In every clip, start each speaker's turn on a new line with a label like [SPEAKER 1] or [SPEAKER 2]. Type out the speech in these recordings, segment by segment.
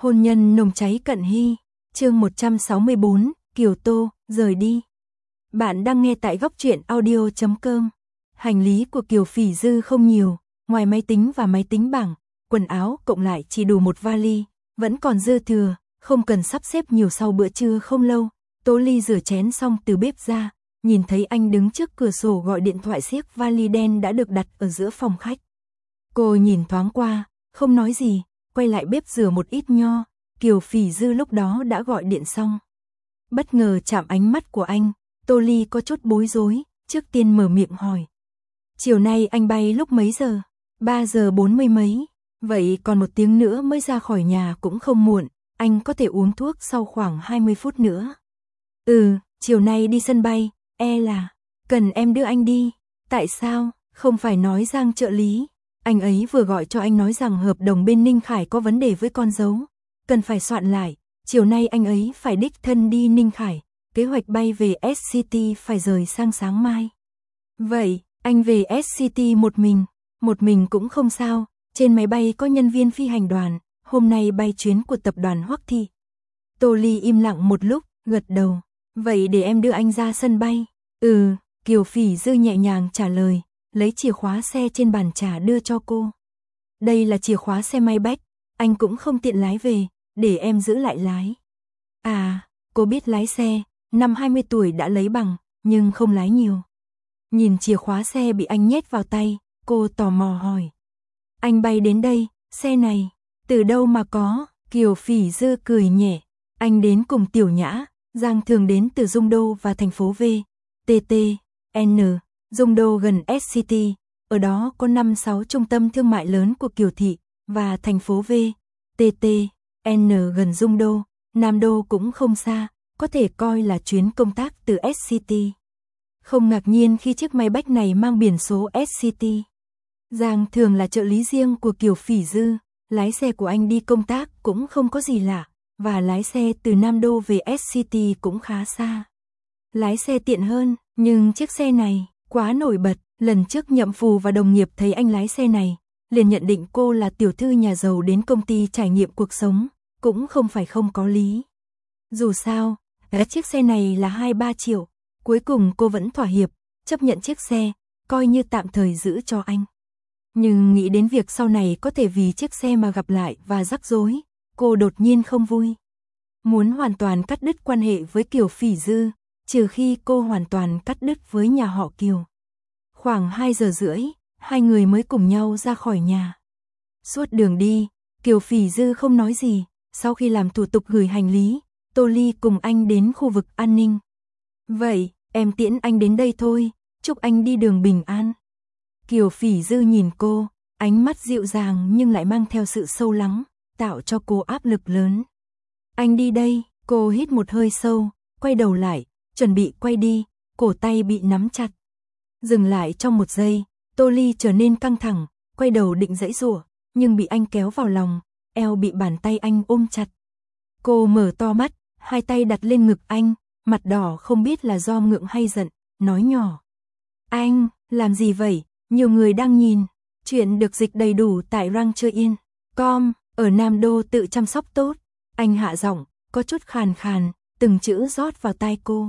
[SPEAKER 1] Hôn nhân nồng cháy cận hy, chương 164, Kiều Tô, rời đi. Bạn đang nghe tại góc truyện audio.com. Hành lý của Kiều Phỉ Dư không nhiều, ngoài máy tính và máy tính bảng, quần áo cộng lại chỉ đủ một vali, vẫn còn dư thừa, không cần sắp xếp nhiều. Sau bữa trưa không lâu, Tố Ly rửa chén xong từ bếp ra, nhìn thấy anh đứng trước cửa sổ gọi điện thoại xiếc vali đen đã được đặt ở giữa phòng khách. Cô nhìn thoáng qua, không nói gì, quay lại bếp rửa một ít nho. Kiều Phỉ Dư lúc đó đã gọi điện xong. Bất ngờ chạm ánh mắt của anh, Tô Ly có chút bối rối, trước tiên mở miệng hỏi. Chiều nay anh bay lúc mấy giờ? 3 giờ 40 mấy. Vậy còn 1 tiếng nữa mới ra khỏi nhà cũng không muộn, anh có thể uống thuốc sau khoảng 20 phút nữa. Chiều nay đi sân bay, là cần em đưa anh đi. Tại sao? Không phải nói Giang trợ lý. Anh ấy vừa gọi cho anh nói rằng hợp đồng bên Ninh Khải có vấn đề với con dấu, cần phải soạn lại. Chiều nay anh ấy phải đích thân đi Ninh Khải, kế hoạch bay về SCT phải rời sang sáng mai. Vậy, anh về SCT một mình cũng không sao, trên máy bay có nhân viên phi hành đoàn, hôm nay bay chuyến của tập đoàn Hoắc Thị. Tô Ly im lặng một lúc, gật đầu. Vậy để em đưa anh ra sân bay. Kiều Phỉ Dư nhẹ nhàng trả lời, lấy chìa khóa xe trên bàn trà đưa cho cô. Đây là chìa khóa xe Maybach, anh cũng không tiện lái về, để em giữ lại lái. Cô biết lái xe, năm 20 tuổi đã lấy bằng, nhưng không lái nhiều. Nhìn chìa khóa xe bị anh nhét vào tay, cô tò mò hỏi. Anh bay đến đây, xe này, từ đâu mà có? Kiều Phỉ Dư cười nhẹ, anh đến cùng Tiểu Nhã, Giang thường đến từ Dung Đô và thành phố V, TTN. Dung Đô gần SCT, ở đó có 5-6 trung tâm thương mại lớn của Kiều Thị, và thành phố V, TTN gần Dung Đô, Nam Đô cũng không xa, có thể coi là chuyến công tác từ SCT. Không ngạc nhiên khi chiếc Maybach này mang biển số SCT. Giang thường là trợ lý riêng của Kiều Phỉ Dư, lái xe của anh đi công tác cũng không có gì lạ, và lái xe từ Nam Đô về SCT cũng khá xa. Lái xe tiện hơn, nhưng chiếc xe này quá nổi bật. Lần trước Nhậm Phù và đồng nghiệp thấy anh lái xe này, liền nhận định cô là tiểu thư nhà giàu đến công ty trải nghiệm cuộc sống, cũng không phải không có lý. Dù sao, chiếc xe này là 2-3 triệu, cuối cùng cô vẫn thỏa hiệp, chấp nhận chiếc xe, coi như tạm thời giữ cho anh. Nhưng nghĩ đến việc sau này có thể vì chiếc xe mà gặp lại và rắc rối, cô đột nhiên không vui. Muốn hoàn toàn cắt đứt quan hệ với Kiều Phỉ Dư, trừ khi cô hoàn toàn cắt đứt với nhà họ Kiều. Khoảng 2 giờ rưỡi, hai người mới cùng nhau ra khỏi nhà. Suốt đường đi, Kiều Phỉ Dư không nói gì, sau khi làm thủ tục gửi hành lý, Tô Ly cùng anh đến khu vực an ninh. Vậy, em tiễn anh đến đây thôi, chúc anh đi đường bình an. Kiều Phỉ Dư nhìn cô, ánh mắt dịu dàng nhưng lại mang theo sự sâu lắng, tạo cho cô áp lực lớn. Anh đi đây, cô hít một hơi sâu, quay đầu lại, chuẩn bị quay đi, cổ tay bị nắm chặt. Dừng lại trong một giây, Tô Ly trở nên căng thẳng, quay đầu định giãy giụa, nhưng bị anh kéo vào lòng, eo bị bàn tay anh ôm chặt. Cô mở to mắt, hai tay đặt lên ngực anh, mặt đỏ không biết là do ngượng hay giận, nói nhỏ. Anh, làm gì vậy? Nhiều người đang nhìn. Chuyện được dịch đầy đủ tại rangchơ.com, ở Nam Đô tự chăm sóc tốt. Anh hạ giọng, có chút khàn khàn, từng chữ rót vào tai cô.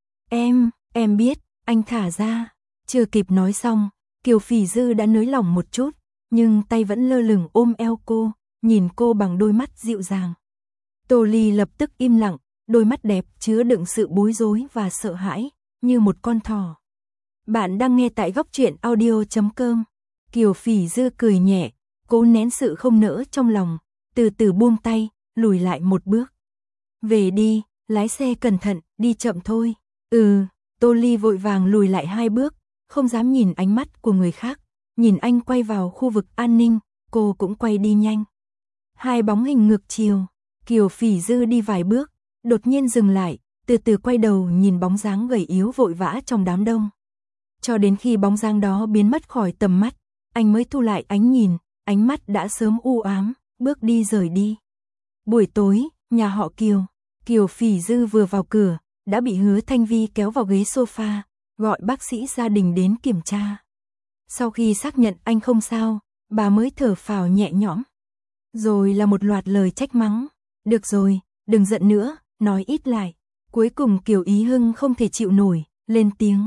[SPEAKER 1] Em biết, anh thả ra. Chưa kịp nói xong, Kiều Phỉ Dư đã nới lỏng một chút, nhưng tay vẫn lơ lửng ôm eo cô, nhìn cô bằng đôi mắt dịu dàng. Tô Ly lập tức im lặng, đôi mắt đẹp chứa đựng sự bối rối và sợ hãi, như một con thỏ. Bạn đang nghe tại góc truyện audio.com. Kiều Phỉ Dư cười nhẹ, cố nén sự không nỡ trong lòng, từ từ buông tay, lùi lại một bước. Về đi, lái xe cẩn thận, đi chậm thôi. Tô Ly vội vàng lùi lại 2 bước, không dám nhìn ánh mắt của người khác. Nhìn anh quay vào khu vực an ninh, cô cũng quay đi nhanh. Hai bóng hình ngược chiều, Kiều Phỉ Dư đi vài bước, đột nhiên dừng lại, từ từ quay đầu nhìn bóng dáng gầy yếu vội vã trong đám đông. Cho đến khi bóng dáng đó biến mất khỏi tầm mắt, anh mới thu lại ánh nhìn, ánh mắt đã sớm u ám, bước đi rời đi. Buổi tối, nhà họ Kiều, Kiều Phỉ Dư vừa vào cửa, đã bị Hứa Thanh Vi kéo vào ghế sofa, gọi bác sĩ gia đình đến kiểm tra. Sau khi xác nhận anh không sao, bà mới thở phào nhẹ nhõm. Rồi là một loạt lời trách mắng. Được rồi, đừng giận nữa, nói ít lại. Cuối cùng Kiều Ý Hưng không thể chịu nổi, lên tiếng.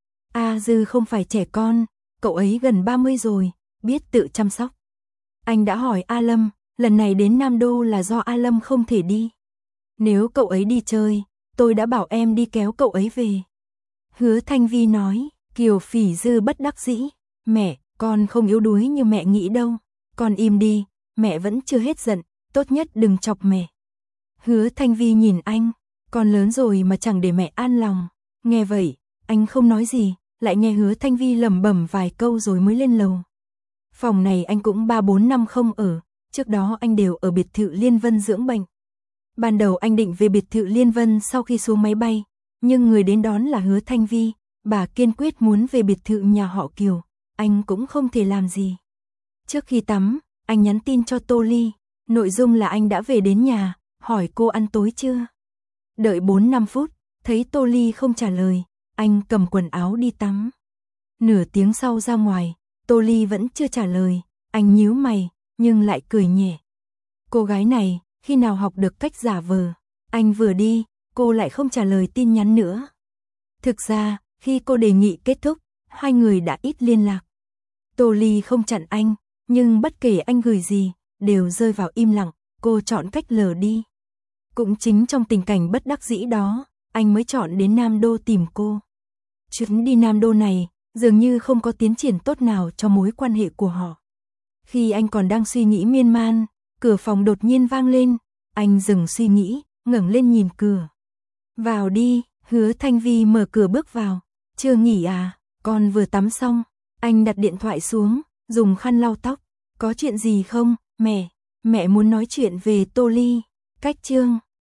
[SPEAKER 1] A Dư không phải trẻ con, cậu ấy gần 30 rồi, biết tự chăm sóc. Anh đã hỏi A Lâm, lần này đến Nam Đô là do A Lâm không thể đi. Nếu cậu ấy đi chơi, tôi đã bảo em đi kéo cậu ấy về. Hứa Thanh Vi nói. Kiều Phỉ Dư bất đắc dĩ. Mẹ, con không yếu đuối như mẹ nghĩ đâu. Con im đi, mẹ vẫn chưa hết giận, tốt nhất đừng chọc mẹ. Hứa Thanh Vi nhìn anh, con lớn rồi mà chẳng để mẹ an lòng. Nghe vậy, anh không nói gì, lại nghe Hứa Thanh Vi lẩm bẩm vài câu rồi mới lên lầu. Phòng này anh cũng 3-4 năm không ở, trước đó anh đều ở biệt thự Liên Vân dưỡng bệnh. Ban đầu anh định về biệt thự Liên Vân sau khi xuống máy bay, nhưng người đến đón là Hứa Thanh Vi, bà kiên quyết muốn về biệt thự nhà họ Kiều, anh cũng không thể làm gì. Trước khi tắm, anh nhắn tin cho Tô Ly, nội dung là anh đã về đến nhà, hỏi cô ăn tối chưa. Đợi 4-5 phút, thấy Tô Ly không trả lời, anh cầm quần áo đi tắm. Nửa tiếng sau ra ngoài, Tô Ly vẫn chưa trả lời, anh nhíu mày, nhưng lại cười nhẹ. Cô gái này, khi nào học được cách giả vờ, anh vừa đi, cô lại không trả lời tin nhắn nữa. Thực ra, khi cô đề nghị kết thúc, hai người đã ít liên lạc. Tô Ly không chặn anh, nhưng bất kể anh gửi gì, đều rơi vào im lặng, cô chọn cách lờ đi. Cũng chính trong tình cảnh bất đắc dĩ đó, anh mới chọn đến Nam Đô tìm cô. Chuyến đi Nam Đô này, dường như không có tiến triển tốt nào cho mối quan hệ của họ. Khi anh còn đang suy nghĩ miên man, cửa phòng đột nhiên vang lên, anh dừng suy nghĩ, ngẩng lên nhìn cửa. Vào đi, Hứa Thanh Vi mở cửa bước vào. Chưa nghỉ à, con vừa tắm xong. Anh đặt điện thoại xuống, dùng khăn lau tóc. Có chuyện gì không, mẹ? Mẹ muốn nói chuyện về Tô Ly. Cách chương